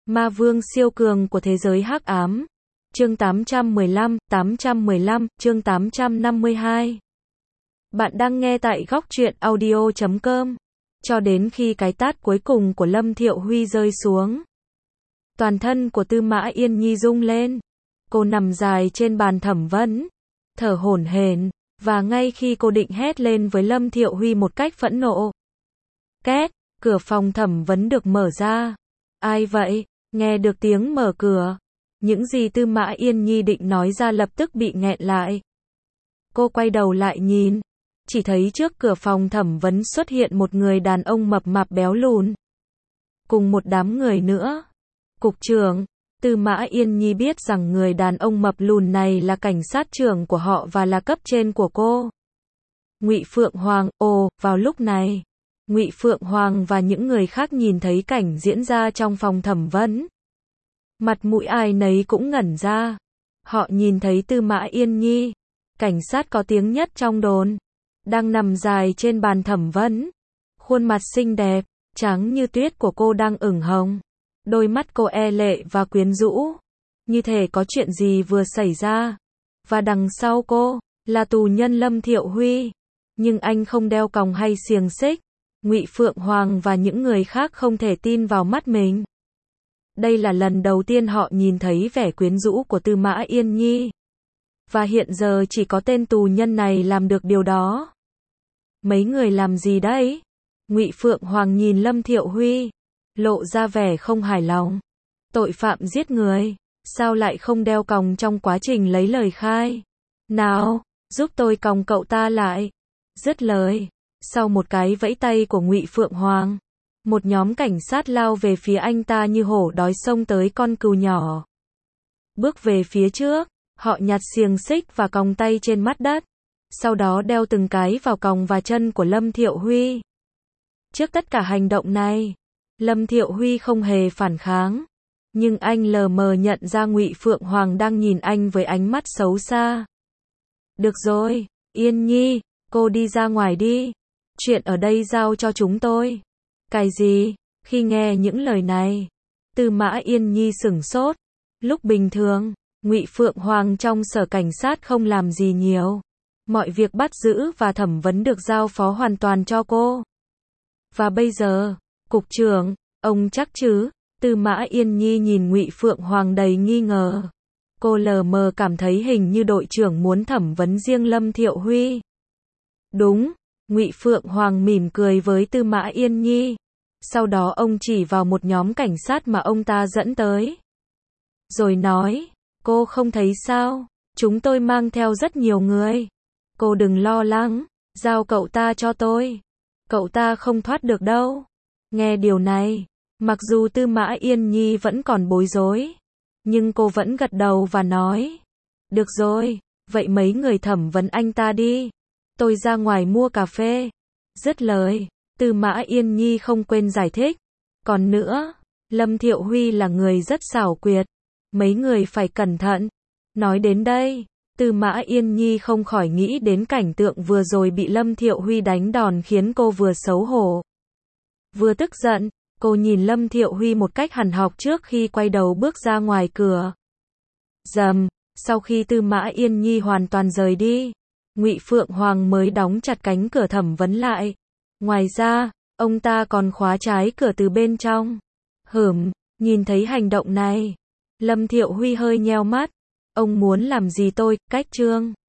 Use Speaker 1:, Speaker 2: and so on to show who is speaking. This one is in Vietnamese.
Speaker 1: Ma vương siêu cường của thế giới hắc ám. Chương 815, chương 852. Bạn đang nghe tại góc truyện audio.com. Cho đến khi cái tát cuối cùng của Lâm Thiệu Huy rơi xuống, toàn thân của Tư Mã Yên Nhi rung lên. Cô nằm dài trên bàn thẩm vấn, thở hổn hển, và ngay khi cô định hét lên với Lâm Thiệu Huy một cách phẫn nộ, két, cửa phòng thẩm vấn được mở ra. Ai vậy? Nghe được tiếng mở cửa, những gì Tư Mã Yên Nhi định nói ra lập tức bị nghẹn lại. Cô quay đầu lại nhìn, chỉ thấy trước cửa phòng thẩm vấn xuất hiện một người đàn ông mập mạp béo lùn, cùng một đám người nữa. Cục trưởng. Tư Mã Yên Nhi biết rằng người đàn ông mập lùn này là cảnh sát trưởng của họ và là cấp trên của cô. Ngụy Phượng Hoàng. Vào lúc này, Ngụy Phượng Hoàng và những người khác nhìn thấy cảnh diễn ra trong phòng thẩm vấn. Mặt mũi ai nấy cũng ngẩn ra. Họ nhìn thấy Tư Mã Yên Nhi, cảnh sát có tiếng nhất trong đồn, đang nằm dài trên bàn thẩm vấn. Khuôn mặt xinh đẹp, trắng như tuyết của cô đang ửng hồng. Đôi mắt cô e lệ và quyến rũ, như thể có chuyện gì vừa xảy ra. Và đằng sau cô, là tù nhân Lâm Thiệu Huy. Nhưng anh không đeo còng hay xiềng xích. Ngụy Phượng Hoàng và những người khác không thể tin vào mắt mình. Đây là lần đầu tiên họ nhìn thấy vẻ quyến rũ của Tư Mã Yên Nhi. Và hiện giờ chỉ có tên tù nhân này làm được điều đó. Mấy người làm gì đấy? Ngụy Phượng Hoàng nhìn Lâm Thiệu Huy, lộ ra vẻ không hài lòng. Tội phạm giết người, sao lại không đeo còng trong quá trình lấy lời khai? Nào, giúp tôi còng cậu ta lại. Dứt lời, sau một cái vẫy tay của Ngụy Phượng Hoàng, một nhóm cảnh sát lao về phía anh ta như hổ đói xông tới con cừu nhỏ. Bước về phía trước, họ nhặt xiềng xích và còng tay trên mặt đất, sau đó đeo từng cái vào còng và chân của Lâm Thiệu Huy. Trước tất cả hành động này, Lâm Thiệu Huy không hề phản kháng, nhưng anh lờ mờ nhận ra Ngụy Phượng Hoàng đang nhìn anh với ánh mắt xấu xa. Được rồi, Yên Nhi, cô đi ra ngoài đi. Chuyện ở đây giao cho chúng tôi. Cái gì? Khi nghe những lời này, Tư Mã Yên Nhi sửng sốt. Lúc bình thường, Ngụy Phượng Hoàng trong sở cảnh sát không làm gì nhiều. Mọi việc bắt giữ và thẩm vấn được giao phó hoàn toàn cho cô. Và bây giờ, cục trưởng, ông chắc chứ? Tư Mã Yên Nhi nhìn Ngụy Phượng Hoàng đầy nghi ngờ. Cô lờ mờ cảm thấy hình như đội trưởng muốn thẩm vấn riêng Lâm Thiệu Huy. Đúng, Ngụy Phượng Hoàng mỉm cười với Tư Mã Yên Nhi. Sau đó ông chỉ vào một nhóm cảnh sát mà ông ta dẫn tới. Rồi nói, cô không thấy sao? Chúng tôi mang theo rất nhiều người. Cô đừng lo lắng, giao cậu ta cho tôi. Cậu ta không thoát được đâu. Nghe điều này, mặc dù Tư Mã Yên Nhi vẫn còn bối rối, nhưng cô vẫn gật đầu và nói, được rồi, vậy mấy người thẩm vấn anh ta đi. Tôi ra ngoài mua cà phê. Dứt lời, Tư Mã Yên Nhi không quên giải thích. Còn nữa, Lâm Thiệu Huy là người rất xảo quyệt. Mấy người phải cẩn thận. Nói đến đây, Tư Mã Yên Nhi không khỏi nghĩ đến cảnh tượng vừa rồi bị Lâm Thiệu Huy đánh đòn khiến cô vừa xấu hổ, vừa tức giận. Cô nhìn Lâm Thiệu Huy một cách hằn học trước khi quay đầu bước ra ngoài cửa. Rầm, sau khi Tư Mã Yên Nhi hoàn toàn rời đi, Ngụy Phượng Hoàng mới đóng chặt cánh cửa thẩm vấn lại. Ngoài ra, ông ta còn khóa trái cửa từ bên trong. Nhìn thấy hành động này, Lâm Thiệu Huy hơi nheo mắt. Ông muốn làm gì tôi? Cách trương.